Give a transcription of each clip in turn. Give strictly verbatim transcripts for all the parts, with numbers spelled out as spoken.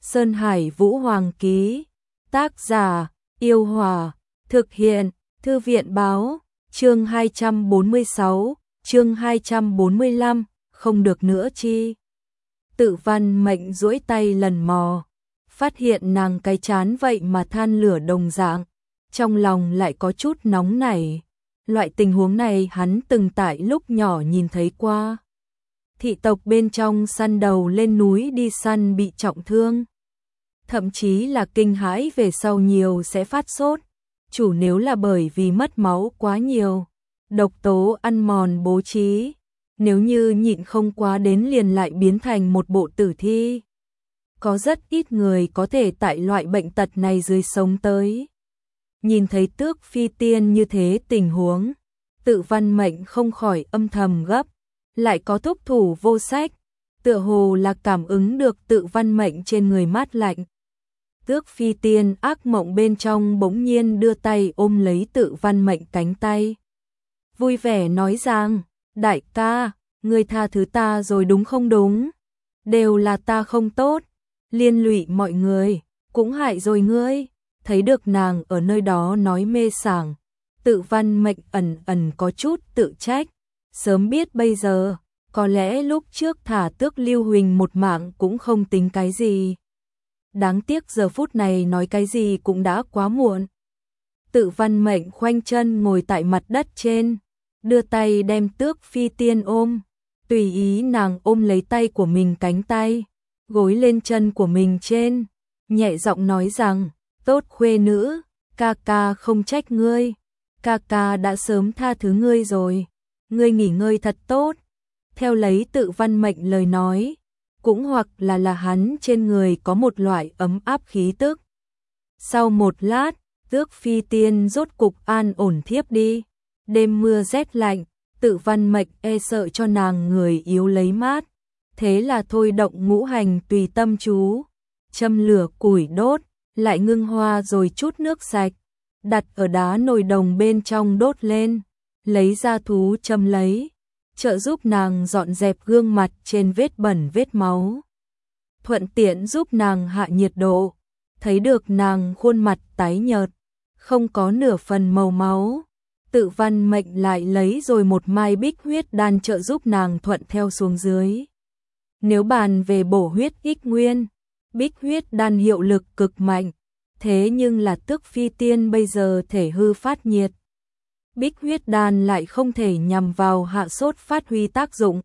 Sơn Hải Vũ Hoàng ký. Tác giả: Yêu Hòa. Thực hiện: Thư viện báo. Chương hai trăm bốn mươi sáu, chương hai trăm bốn mươi lăm, không được nữa chi. Tự Văn Mệnh duỗi tay lần mò, phát hiện nàng cái chán vậy mà than lửa đồng dạng, trong lòng lại có chút nóng nảy. Loại tình huống này hắn từng tại lúc nhỏ nhìn thấy qua. Thị tộc bên trong săn đầu lên núi đi săn bị trọng thương, thậm chí là kinh hãi về sau nhiều sẽ phát sốt, chủ nếu là bởi vì mất máu quá nhiều, độc tố ăn mòn bố trí, nếu như nhịn không quá đến liền lại biến thành một bộ tử thi. Có rất ít người có thể tại loại bệnh tật này dưới sống tới. Nhìn thấy Tước Phi Tiên như thế tình huống, Tự Văn Mệnh không khỏi âm thầm gấp, lại có thúc thủ vô sách, tựa hồ là cảm ứng được Tự Văn Mệnh trên người mát lạnh. Tước Phi Tiên ác mộng bên trong bỗng nhiên đưa tay ôm lấy Tự Văn Mệnh cánh tay, vui vẻ nói rằng: đại ca, ngươi tha thứ ta rồi đúng không? Đúng, đều là ta không tốt, liên lụy mọi người, cũng hại rồi ngươi. Thấy được nàng ở nơi đó nói mê sảng, Tự Văn Mệnh ẩn ẩn có chút tự trách, sớm biết bây giờ, có lẽ lúc trước thả Tước Lưu Huỳnh một mạng cũng không tính cái gì. Đáng tiếc giờ phút này nói cái gì cũng đã quá muộn. Tự Văn Mệnh khoanh chân ngồi tại mặt đất trên, đưa tay đem Tước Phi Tiên ôm, tùy ý nàng ôm lấy tay của mình cánh tay, gối lên chân của mình trên, nhẹ giọng nói rằng: tốt khuê nữ, ca ca không trách ngươi, ca ca đã sớm tha thứ ngươi rồi, ngươi nghỉ ngơi thật tốt. Theo lấy Tự Văn Mệnh lời nói, cũng hoặc là là hắn trên người có một loại ấm áp khí tức. Sau một lát, Tước Phi Tiên rốt cục an ổn thiếp đi. Đêm mưa rét lạnh, Tự Văn Mệnh e sợ cho nàng người yếu lấy mát, thế là thôi động ngũ hành tùy tâm chú, châm lửa củi đốt, lại ngưng hoa rồi chút nước sạch, đặt ở đá nồi đồng bên trong đốt lên, lấy ra thú châm lấy, trợ giúp nàng dọn dẹp gương mặt trên vết bẩn vết máu, thuận tiện giúp nàng hạ nhiệt độ. Thấy được nàng khuôn mặt tái nhợt, không có nửa phần màu máu, Tự Văn Mệnh lại lấy rồi một mai bích huyết đan trợ giúp nàng thuận theo xuống dưới. Nếu bàn về bổ huyết ích nguyên, bích huyết đan hiệu lực cực mạnh, thế nhưng là Tước Phi Tiên bây giờ thể hư phát nhiệt, bích huyết đan lại không thể nhằm vào hạ sốt phát huy tác dụng.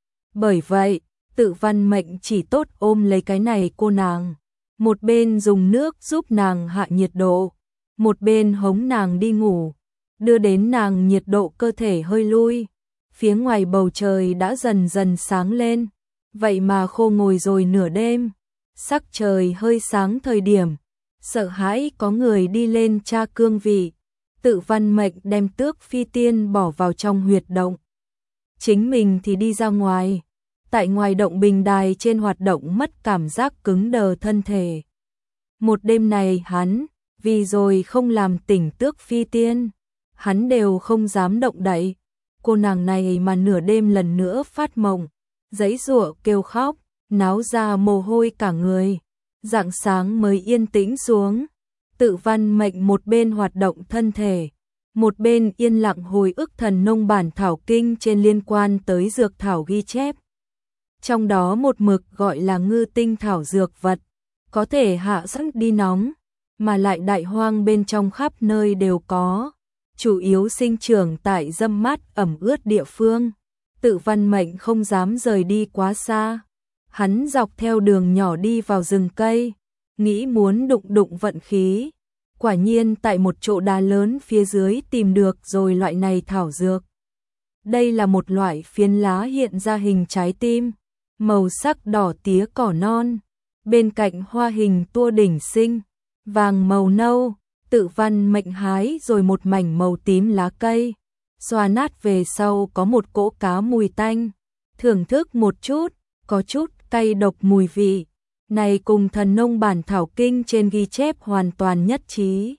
Bởi vậy, Tự Văn Mệnh chỉ tốt ôm lấy cái này cô nàng, một bên dùng nước giúp nàng hạ nhiệt độ, một bên hống nàng đi ngủ, đưa đến nàng nhiệt độ cơ thể hơi lui. Phía ngoài bầu trời đã dần dần sáng lên, vậy mà khô ngồi rồi nửa đêm, sắc trời hơi sáng thời điểm, sợ hãi có người đi lên tra cương vị. Tự Văn Mệnh đem Tước Phi Tiên bỏ vào trong huyệt động, chính mình thì đi ra ngoài, tại ngoài động bình đài trên hoạt động mất cảm giác cứng đờ thân thể. Một đêm này hắn, vì rồi không làm tỉnh Tước Phi Tiên, hắn đều không dám động đậy. Cô nàng này mà nửa đêm lần nữa phát mộng, giãy giụa kêu khóc, náo ra mồ hôi cả người, rạng sáng mới yên tĩnh xuống. Tự Văn Mệnh một bên hoạt động thân thể, một bên yên lặng hồi ức thần nông bản thảo kinh trên liên quan tới dược thảo ghi chép. Trong đó một mực gọi là ngư tinh thảo dược vật, có thể hạ sắc đi nóng, mà lại đại hoang bên trong khắp nơi đều có, chủ yếu sinh trưởng tại râm mát ẩm ướt địa phương. Tự Văn Mệnh không dám rời đi quá xa, hắn dọc theo đường nhỏ đi vào rừng cây, nghĩ muốn đụng đụng vận khí. Quả nhiên tại một chỗ đá lớn phía dưới tìm được rồi loại này thảo dược. Đây là một loại phiến lá hiện ra hình trái tim, màu sắc đỏ tía cỏ non, bên cạnh hoa hình tua đỉnh sinh, vàng màu nâu. Tự Văn Mệnh hái rồi một mảnh màu tím lá cây, xoa nát về sau có một cỗ cá mùi tanh, thưởng thức một chút, có chút cay độc mùi vị. Này cùng thần nông bản thảo kinh trên ghi chép hoàn toàn nhất trí.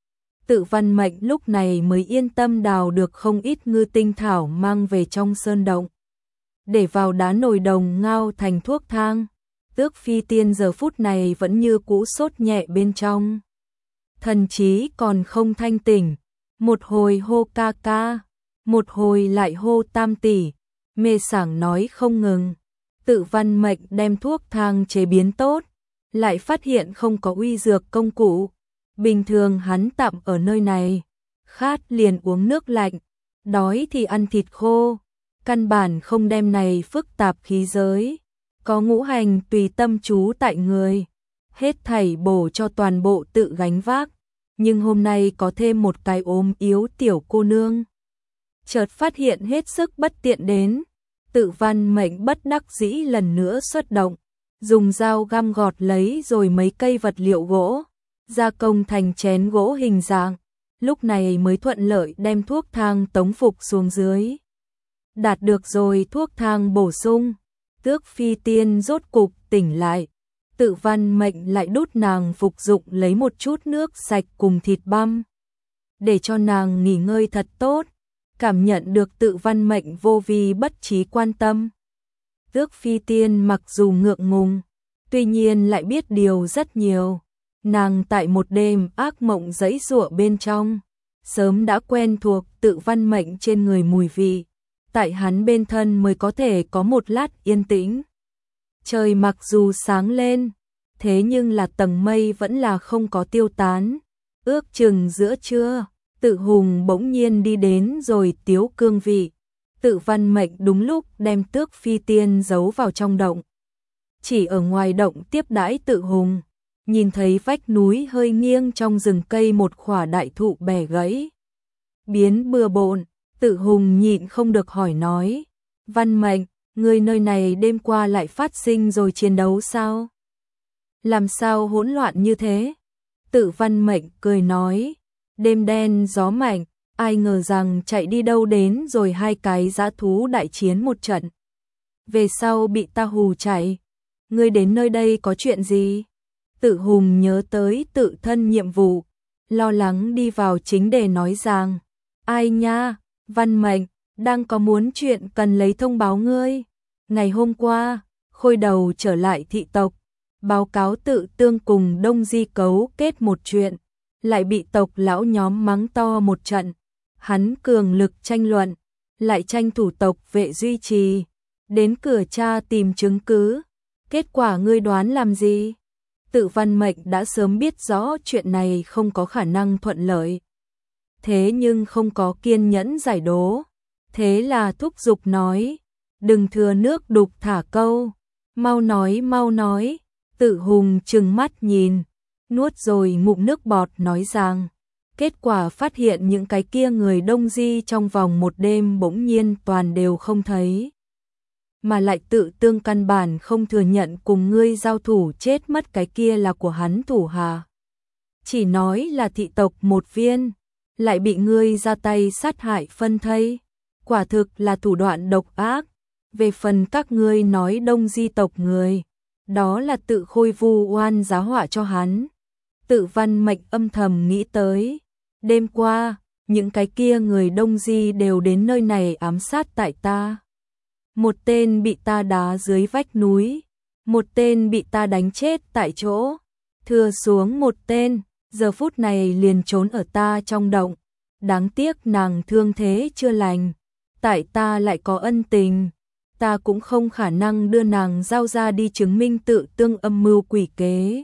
Tự Văn Mệnh lúc này mới yên tâm đào được không ít ngư tinh thảo mang về trong sơn động, để vào đá nồi đồng ngao thành thuốc thang. Tước Phi Tiên giờ phút này vẫn như cũ sốt nhẹ bên trong. Thần trí còn không thanh tỉnh, một hồi hô ca ca, một hồi lại hô tam tỷ, mê sảng nói không ngừng. Tự Văn Mệnh đem thuốc thang chế biến tốt, lại phát hiện không có uy dược công cụ. Bình thường hắn tạm ở nơi này, khát liền uống nước lạnh, đói thì ăn thịt khô, căn bản không đem này phức tạp khí giới. Có ngũ hành tùy tâm chú tại người, hết thảy bổ cho toàn bộ tự gánh vác. Nhưng hôm nay có thêm một cái ốm yếu tiểu cô nương. Chợt phát hiện hết sức bất tiện đến, Tự Văn Mệnh bất đắc dĩ lần nữa xuất động, dùng dao găm gọt lấy rồi mấy cây vật liệu gỗ, gia công thành chén gỗ hình dạng, lúc này mới thuận lợi đem thuốc thang tống phục xuống dưới. Đạt được rồi thuốc thang bổ sung, Tước Phi Tiên rốt cục tỉnh lại. Tự Văn Mệnh lại đút nàng phục dụng lấy một chút nước sạch cùng thịt băm, để cho nàng nghỉ ngơi thật tốt, cảm nhận được Tự Văn Mệnh vô vi bất trí quan tâm. Tước Phi Tiên mặc dù ngượng ngùng, tuy nhiên lại biết điều rất nhiều. Nàng tại một đêm ác mộng giãy giụa bên trong, sớm đã quen thuộc Tự Văn Mệnh trên người mùi vị, tại hắn bên thân mới có thể có một lát yên tĩnh. Trời mặc dù sáng lên, thế nhưng là tầng mây vẫn là không có tiêu tán. Ước chừng giữa trưa, Tự Hùng bỗng nhiên đi đến rồi tiếu cương vị. Tự Văn Mệnh đúng lúc đem Tước Phi Tiên giấu vào trong động. Chỉ ở ngoài động tiếp đãi Tự Hùng, nhìn thấy vách núi hơi nghiêng trong rừng cây một khỏa đại thụ bẻ gãy. Biến bừa bộn, Tự Hùng nhịn không được hỏi nói, Văn Mệnh, người nơi này đêm qua lại phát sinh rồi chiến đấu sao? Làm sao hỗn loạn như thế? Tự Văn Mệnh cười nói, đêm đen gió mạnh, ai ngờ rằng chạy đi đâu đến rồi hai cái dã thú đại chiến một trận. Về sau bị ta hù chạy. Ngươi đến nơi đây có chuyện gì? Tự Hùng nhớ tới tự thân nhiệm vụ, lo lắng đi vào chính đề nói rằng, ai nha, Văn Mệnh, đang có muốn chuyện cần lấy thông báo ngươi. Ngày hôm qua, Khôi Đầu trở lại thị tộc, báo cáo Tự Tương cùng Đông Di cấu kết một chuyện, lại bị tộc lão nhóm mắng to một trận. Hắn cường lực tranh luận, lại tranh thủ tộc vệ duy trì, đến cửa cha tìm chứng cứ. Kết quả ngươi đoán làm gì? Tự Văn Mệnh đã sớm biết rõ chuyện này không có khả năng thuận lợi, thế nhưng không có kiên nhẫn giải đố. Thế là thúc giục nói, đừng thừa nước đục thả câu, mau nói mau nói. Tự Hùng trừng mắt nhìn, nuốt rồi ngụm nước bọt nói rằng, kết quả phát hiện những cái kia người Đông Di trong vòng một đêm bỗng nhiên toàn đều không thấy. Mà lại Tự Tương căn bản không thừa nhận cùng ngươi giao thủ chết mất cái kia là của hắn thủ hạ. Chỉ nói là thị tộc một viên, lại bị ngươi ra tay sát hại phân thây. Quả thực là thủ đoạn độc ác. Về phần các ngươi nói Đông Di tộc người, đó là tự Khôi vu oan giá họa cho hắn. Tự Văn Mệnh âm thầm nghĩ tới, đêm qua, những cái kia người Đông Di đều đến nơi này ám sát tại ta. Một tên bị ta đá dưới vách núi, một tên bị ta đánh chết tại chỗ, thừa xuống một tên, giờ phút này liền trốn ở ta trong động. Đáng tiếc nàng thương thế chưa lành, tại ta lại có ân tình, ta cũng không khả năng đưa nàng giao ra đi chứng minh Tự Tương âm mưu quỷ kế.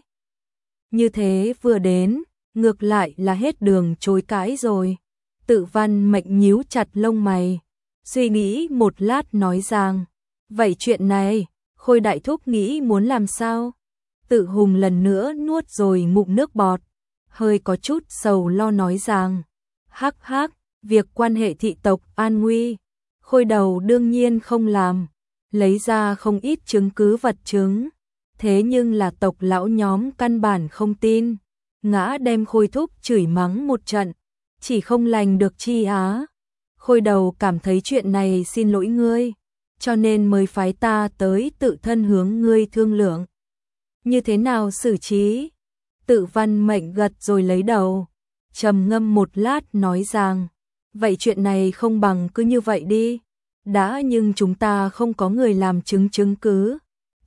Như thế vừa đến, ngược lại là hết đường chối cãi rồi. Tự Văn Mệnh nhíu chặt lông mày, suy nghĩ một lát nói rằng, vậy chuyện này, Khôi đại thúc nghĩ muốn làm sao? Tự Hùng lần nữa nuốt rồi ngụm nước bọt, hơi có chút sầu lo nói rằng, hắc hắc, việc quan hệ thị tộc an nguy, Khôi đầu đương nhiên không làm, lấy ra không ít chứng cứ vật chứng. Thế nhưng là tộc lão nhóm căn bản không tin, ngã đem Khôi thúc chửi mắng một trận, chỉ không lành được chi á. Khôi đầu cảm thấy chuyện này xin lỗi ngươi, cho nên mới phái ta tới tự thân hướng ngươi thương lượng. Như thế nào xử trí? Tự Văn Mệnh gật rồi lấy đầu, trầm ngâm một lát nói rằng, vậy chuyện này không bằng cứ như vậy đi. Đã nhưng chúng ta không có người làm chứng chứng cứ.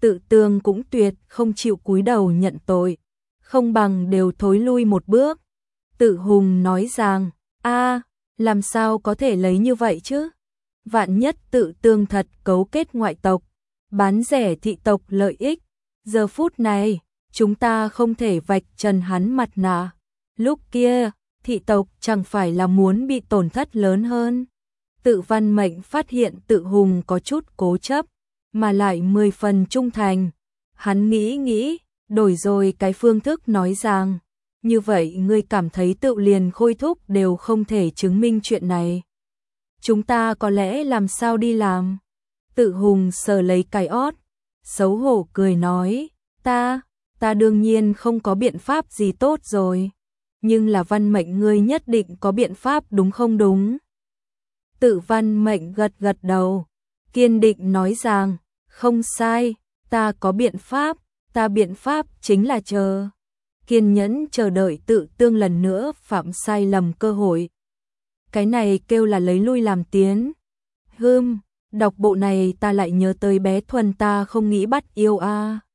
Tự Tương cũng tuyệt không chịu cúi đầu nhận tội, không bằng đều thối lui một bước. Tự Hùng nói rằng, a, làm sao có thể lấy như vậy chứ? Vạn nhất Tự Tương thật cấu kết ngoại tộc, bán rẻ thị tộc lợi ích. Giờ phút này, chúng ta không thể vạch trần hắn mặt nạ. Lúc kia, thị tộc chẳng phải là muốn bị tổn thất lớn hơn. Tự Văn Mệnh phát hiện Tự Hùng có chút cố chấp, mà lại mười phần trung thành. Hắn nghĩ nghĩ, đổi rồi cái phương thức nói rằng, như vậy ngươi cảm thấy Tự liền Khôi thúc đều không thể chứng minh chuyện này. Chúng ta có lẽ làm sao đi làm? Tự Hùng sờ lấy cái ót, xấu hổ cười nói, ta, ta đương nhiên không có biện pháp gì tốt rồi. Nhưng là Văn Mệnh ngươi nhất định có biện pháp đúng không đúng? Tự Văn Mệnh gật gật đầu, kiên định nói rằng, không sai, ta có biện pháp, ta biện pháp chính là chờ. Kiên nhẫn chờ đợi Tự Tương lần nữa phạm sai lầm cơ hội. Cái này kêu là lấy lui làm tiến. Hừm, đọc bộ này ta lại nhớ tới bé Thuần ta không nghĩ bắt yêu a. À.